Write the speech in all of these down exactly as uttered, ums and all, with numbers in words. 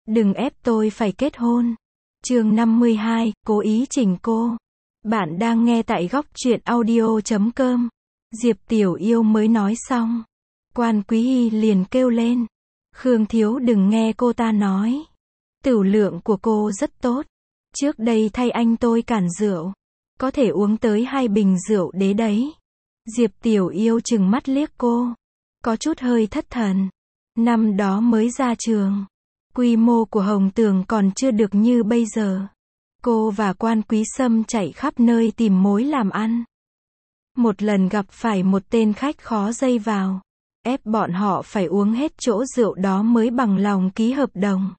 Đừng ép tôi phải kết hôn. Chương năm mươi hai, cố ý chỉnh cô. Bạn đang nghe tại góc truyện audio chấm com. Diệp Tiểu Yêu mới nói xong. Quan Quý Hy liền kêu lên. Khương Thiếu đừng nghe cô ta nói. Tửu lượng của cô rất tốt. Trước đây thay anh tôi cản rượu. Có thể uống tới hai bình rượu đế đấy. Diệp Tiểu Yêu trừng mắt liếc cô. Có chút hơi thất thần. Năm đó mới ra trường. Quy mô của Hồng Tường còn chưa được như bây giờ. Cô và Quan Quý Sâm chạy khắp nơi tìm mối làm ăn. Một lần gặp phải một tên khách khó dây vào. Ép bọn họ phải uống hết chỗ rượu đó mới bằng lòng ký hợp đồng.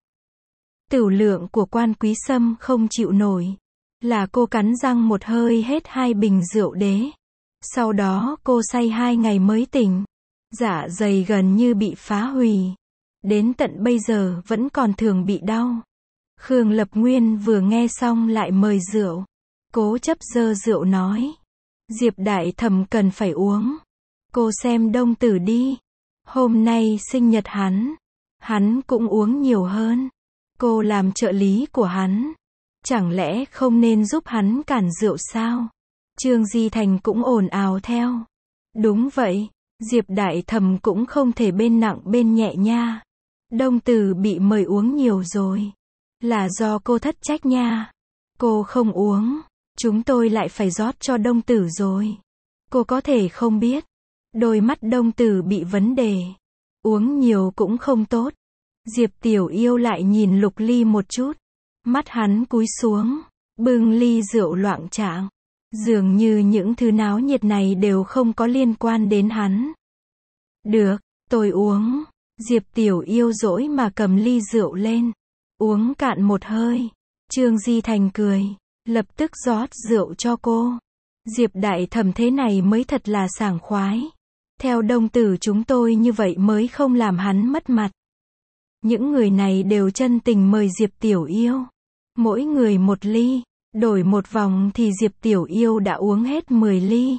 Tửu lượng của Quan Quý Sâm không chịu nổi. Là cô cắn răng một hơi hết hai bình rượu đế. Sau đó cô say hai ngày mới tỉnh. Dạ dày gần như bị phá hủy. Đến tận bây giờ vẫn còn thường bị đau. Khương Lập Nguyên vừa nghe xong lại mời rượu. Cố chấp dơ rượu nói. Diệp Đại Thẩm cần phải uống. Cô xem Đông Tử đi. Hôm nay sinh nhật hắn. Hắn cũng uống nhiều hơn. Cô làm trợ lý của hắn. Chẳng lẽ không nên giúp hắn cản rượu sao? Trương Di Thành cũng ồn ào theo. Đúng vậy, Diệp Đại Thẩm cũng không thể bên nặng bên nhẹ nha. Đông Tử bị mời uống nhiều rồi. Là do cô thất trách nha. Cô không uống, chúng tôi lại phải rót cho Đông Tử rồi. Cô có thể không biết. Đôi mắt Đông Tử bị vấn đề. Uống nhiều cũng không tốt. Diệp Tiểu Yêu lại nhìn Lục Ly một chút. Mắt hắn cúi xuống, bưng ly rượu loạng choạng. Dường như những thứ náo nhiệt này đều không có liên quan đến hắn. Được, tôi uống. Diệp Tiểu Yêu dỗi mà cầm ly rượu lên. Uống cạn một hơi. Trương Di Thành cười. Lập tức rót rượu cho cô. Diệp Đại Thẩm thế này mới thật là sảng khoái. Theo Đông Tử chúng tôi như vậy mới không làm hắn mất mặt. Những người này đều chân tình mời Diệp Tiểu Yêu. Mỗi người một ly. Đổi một vòng thì Diệp Tiểu Yêu đã uống hết mười ly.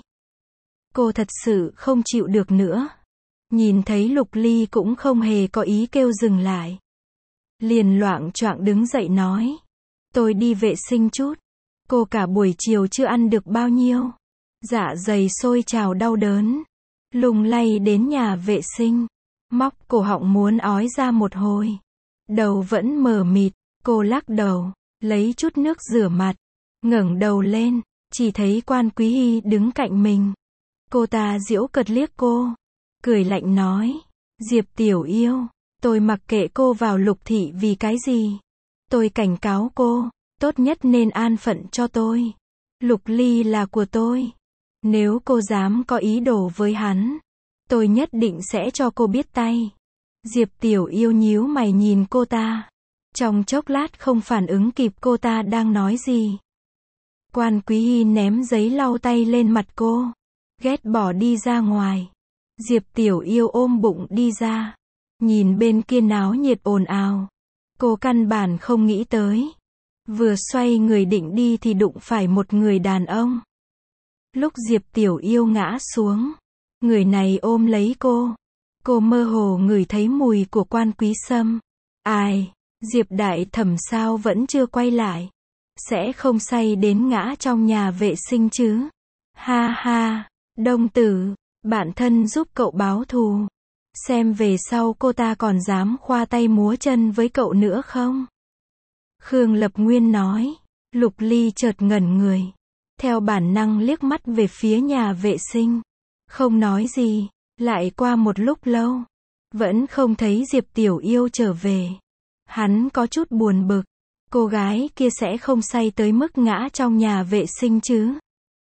Cô thật sự không chịu được nữa. Nhìn thấy Lục Ly cũng không hề có ý kêu dừng lại. Liền loạng choạng đứng dậy nói. Tôi đi vệ sinh chút. Cô cả buổi chiều chưa ăn được bao nhiêu. Dạ dày sôi trào đau đớn. Lùng lay đến nhà vệ sinh. Móc cổ họng muốn ói ra một hồi. Đầu vẫn mờ mịt. Cô lắc đầu. Lấy chút nước rửa mặt. Ngẩng đầu lên. Chỉ thấy Quan Quý Hy đứng cạnh mình. Cô ta giễu cợt liếc cô. Cười lạnh nói. Diệp Tiểu Yêu. Tôi mặc kệ cô vào Lục thị vì cái gì. Tôi cảnh cáo cô. Tốt nhất nên an phận cho tôi. Lục Ly là của tôi. Nếu cô dám có ý đồ với hắn. Tôi nhất định sẽ cho cô biết tay. Diệp Tiểu Yêu nhíu mày nhìn cô ta. Trong chốc lát không phản ứng kịp cô ta đang nói gì. Quan Quý Hy ném giấy lau tay lên mặt cô. Ghét bỏ đi ra ngoài. Diệp Tiểu Yêu ôm bụng đi ra. Nhìn bên kia náo nhiệt ồn ào. Cô căn bản không nghĩ tới. Vừa xoay người định đi thì đụng phải một người đàn ông. Lúc Diệp Tiểu Yêu ngã xuống. Người này ôm lấy cô. Cô mơ hồ ngửi thấy mùi của Quan Quý Sâm. Ai? Diệp Đại Thẩm sao vẫn chưa quay lại? Sẽ không say đến ngã trong nhà vệ sinh chứ? Ha ha, Đông Tử, bạn thân giúp cậu báo thù. Xem về sau cô ta còn dám khoa tay múa chân với cậu nữa không? Khương Lập Nguyên nói. Lục Ly chợt ngẩn người. Theo bản năng liếc mắt về phía nhà vệ sinh. Không nói gì. Lại qua một lúc lâu. Vẫn không thấy Diệp Tiểu Yêu trở về. Hắn có chút buồn bực. Cô gái kia sẽ không say tới mức ngã trong nhà vệ sinh chứ.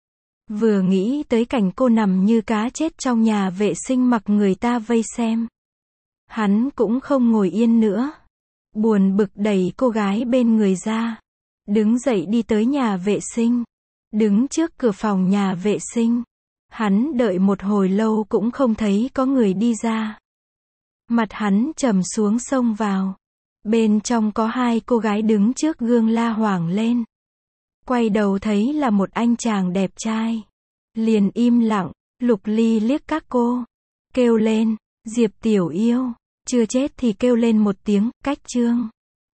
Vừa nghĩ tới cảnh cô nằm như cá chết trong nhà vệ sinh mặc người ta vây xem. Hắn cũng không ngồi yên nữa. Buồn bực đẩy cô gái bên người ra. Đứng dậy đi tới nhà vệ sinh. Đứng trước cửa phòng nhà vệ sinh. Hắn đợi một hồi lâu cũng không thấy có người đi ra. Mặt hắn trầm xuống xông vào. Bên trong có hai cô gái đứng trước gương la hoảng lên. Quay đầu thấy là một anh chàng đẹp trai. Liền im lặng. Lục Ly liếc các cô. Kêu lên. Diệp Tiểu Yêu. Chưa chết thì kêu lên một tiếng. Cách chương.